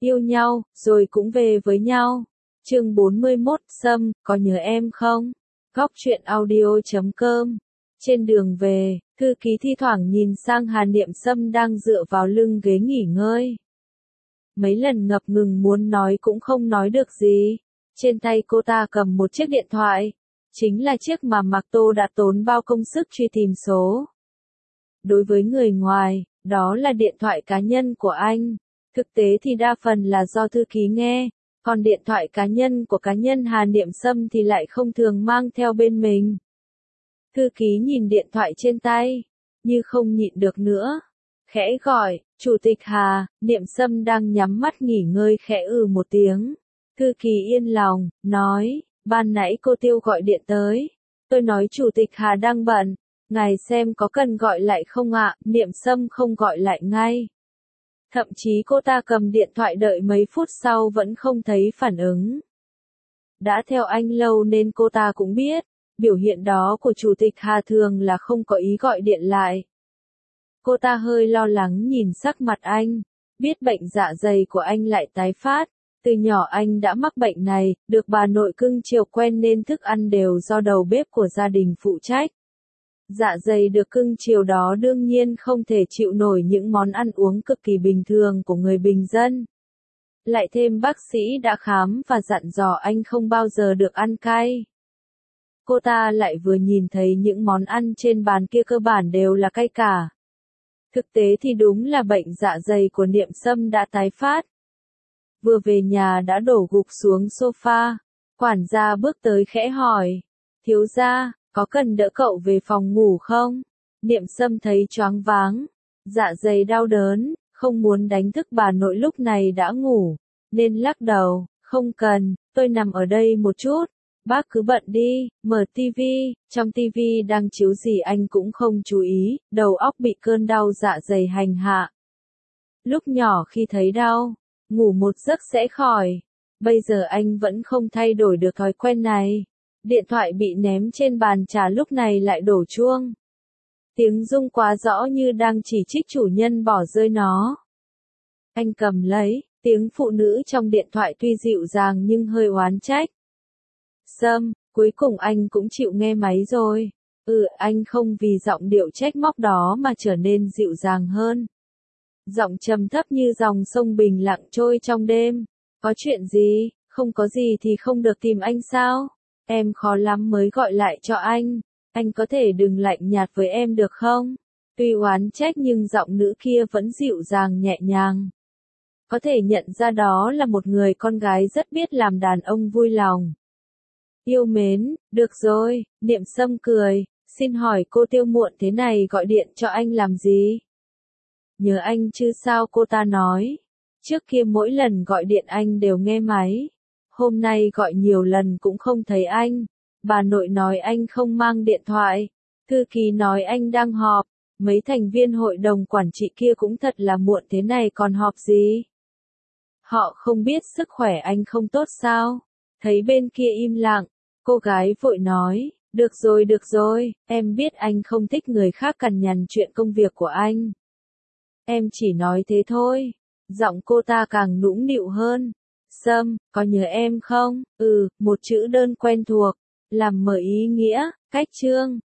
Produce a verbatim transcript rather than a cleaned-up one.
Yêu nhau, rồi cũng về với nhau. Chương bốn mươi mốt, Sâm, có nhớ em không? Góc truyện audio chấm com. Trên đường về, thư ký thi thoảng nhìn sang Hà Niệm Sâm đang dựa vào lưng ghế nghỉ ngơi. Mấy lần ngập ngừng muốn nói cũng không nói được gì. Trên tay cô ta cầm một chiếc điện thoại. Chính là chiếc mà Mạc Tô đã tốn bao công sức truy tìm số. Đối với người ngoài, đó là điện thoại cá nhân của anh. Thực tế thì đa phần là do thư ký nghe, còn điện thoại cá nhân của cá nhân Hà Niệm Sâm thì lại không thường mang theo bên mình. Thư ký nhìn điện thoại trên tay, như không nhịn được nữa. Khẽ gọi, Chủ tịch Hà, Niệm Sâm đang nhắm mắt nghỉ ngơi khẽ ừ một tiếng. Thư ký yên lòng, nói, ban nãy cô Tiêu gọi điện tới. Tôi nói Chủ tịch Hà đang bận, ngài xem có cần gọi lại không ạ? Niệm Sâm không gọi lại ngay. Thậm chí cô ta cầm điện thoại đợi mấy phút sau vẫn không thấy phản ứng. Đã theo anh lâu nên cô ta cũng biết, biểu hiện đó của Chủ tịch Hà thường là không có ý gọi điện lại. Cô ta hơi lo lắng nhìn sắc mặt anh, biết bệnh dạ dày của anh lại tái phát. Từ nhỏ anh đã mắc bệnh này, được bà nội cưng chiều quen nên thức ăn đều do đầu bếp của gia đình phụ trách. Dạ dày được cưng chiều đó đương nhiên không thể chịu nổi những món ăn uống cực kỳ bình thường của người bình dân. Lại thêm bác sĩ đã khám và dặn dò anh không bao giờ được ăn cay. Cô ta lại vừa nhìn thấy những món ăn trên bàn kia cơ bản đều là cay cả. Thực tế thì đúng là bệnh dạ dày của Niệm Sâm đã tái phát. Vừa về nhà đã đổ gục xuống sofa, quản gia bước tới khẽ hỏi, thiếu gia, có cần đỡ cậu về phòng ngủ không? Niệm Sâm thấy choáng váng, dạ dày đau đớn, không muốn đánh thức bà nội lúc này đã ngủ, nên lắc đầu, không cần, tôi nằm ở đây một chút, bác cứ bận đi, mở tivi, trong tivi đang chiếu gì anh cũng không chú ý, đầu óc bị cơn đau dạ dày hành hạ. Lúc nhỏ khi thấy đau, ngủ một giấc sẽ khỏi, bây giờ anh vẫn không thay đổi được thói quen này. Điện thoại bị ném trên bàn trà lúc này lại đổ chuông. Tiếng rung quá rõ như đang chỉ trích chủ nhân bỏ rơi nó. Anh cầm lấy, tiếng phụ nữ trong điện thoại tuy dịu dàng nhưng hơi oán trách. Sâm, cuối cùng anh cũng chịu nghe máy rồi. Ừ, anh không vì giọng điệu trách móc đó mà trở nên dịu dàng hơn. Giọng trầm thấp như dòng sông bình lặng trôi trong đêm. Có chuyện gì, không có gì thì không được tìm anh sao? Em khó lắm mới gọi lại cho anh, anh có thể đừng lạnh nhạt với em được không? Tuy oán trách nhưng giọng nữ kia vẫn dịu dàng nhẹ nhàng. Có thể nhận ra đó là một người con gái rất biết làm đàn ông vui lòng. Yêu mến, được rồi, Niệm Sâm cười, xin hỏi cô Tiêu muộn thế này gọi điện cho anh làm gì? Nhớ anh chứ sao cô ta nói. Trước kia mỗi lần gọi điện anh đều nghe máy. Hôm nay gọi nhiều lần cũng không thấy anh. Bà nội nói anh không mang điện thoại. Thư ký nói anh đang họp. Mấy thành viên hội đồng quản trị kia cũng thật là muộn thế này còn họp gì. Họ không biết sức khỏe anh không tốt sao? Thấy bên kia im lặng, cô gái vội nói, được rồi được rồi, em biết anh không thích người khác cằn nhằn chuyện công việc của anh. Em chỉ nói thế thôi. Giọng cô ta càng nũng nịu hơn. Sâm, có nhớ em không? Ừ, một chữ đơn quen thuộc, làm mở ý nghĩa, cách chương.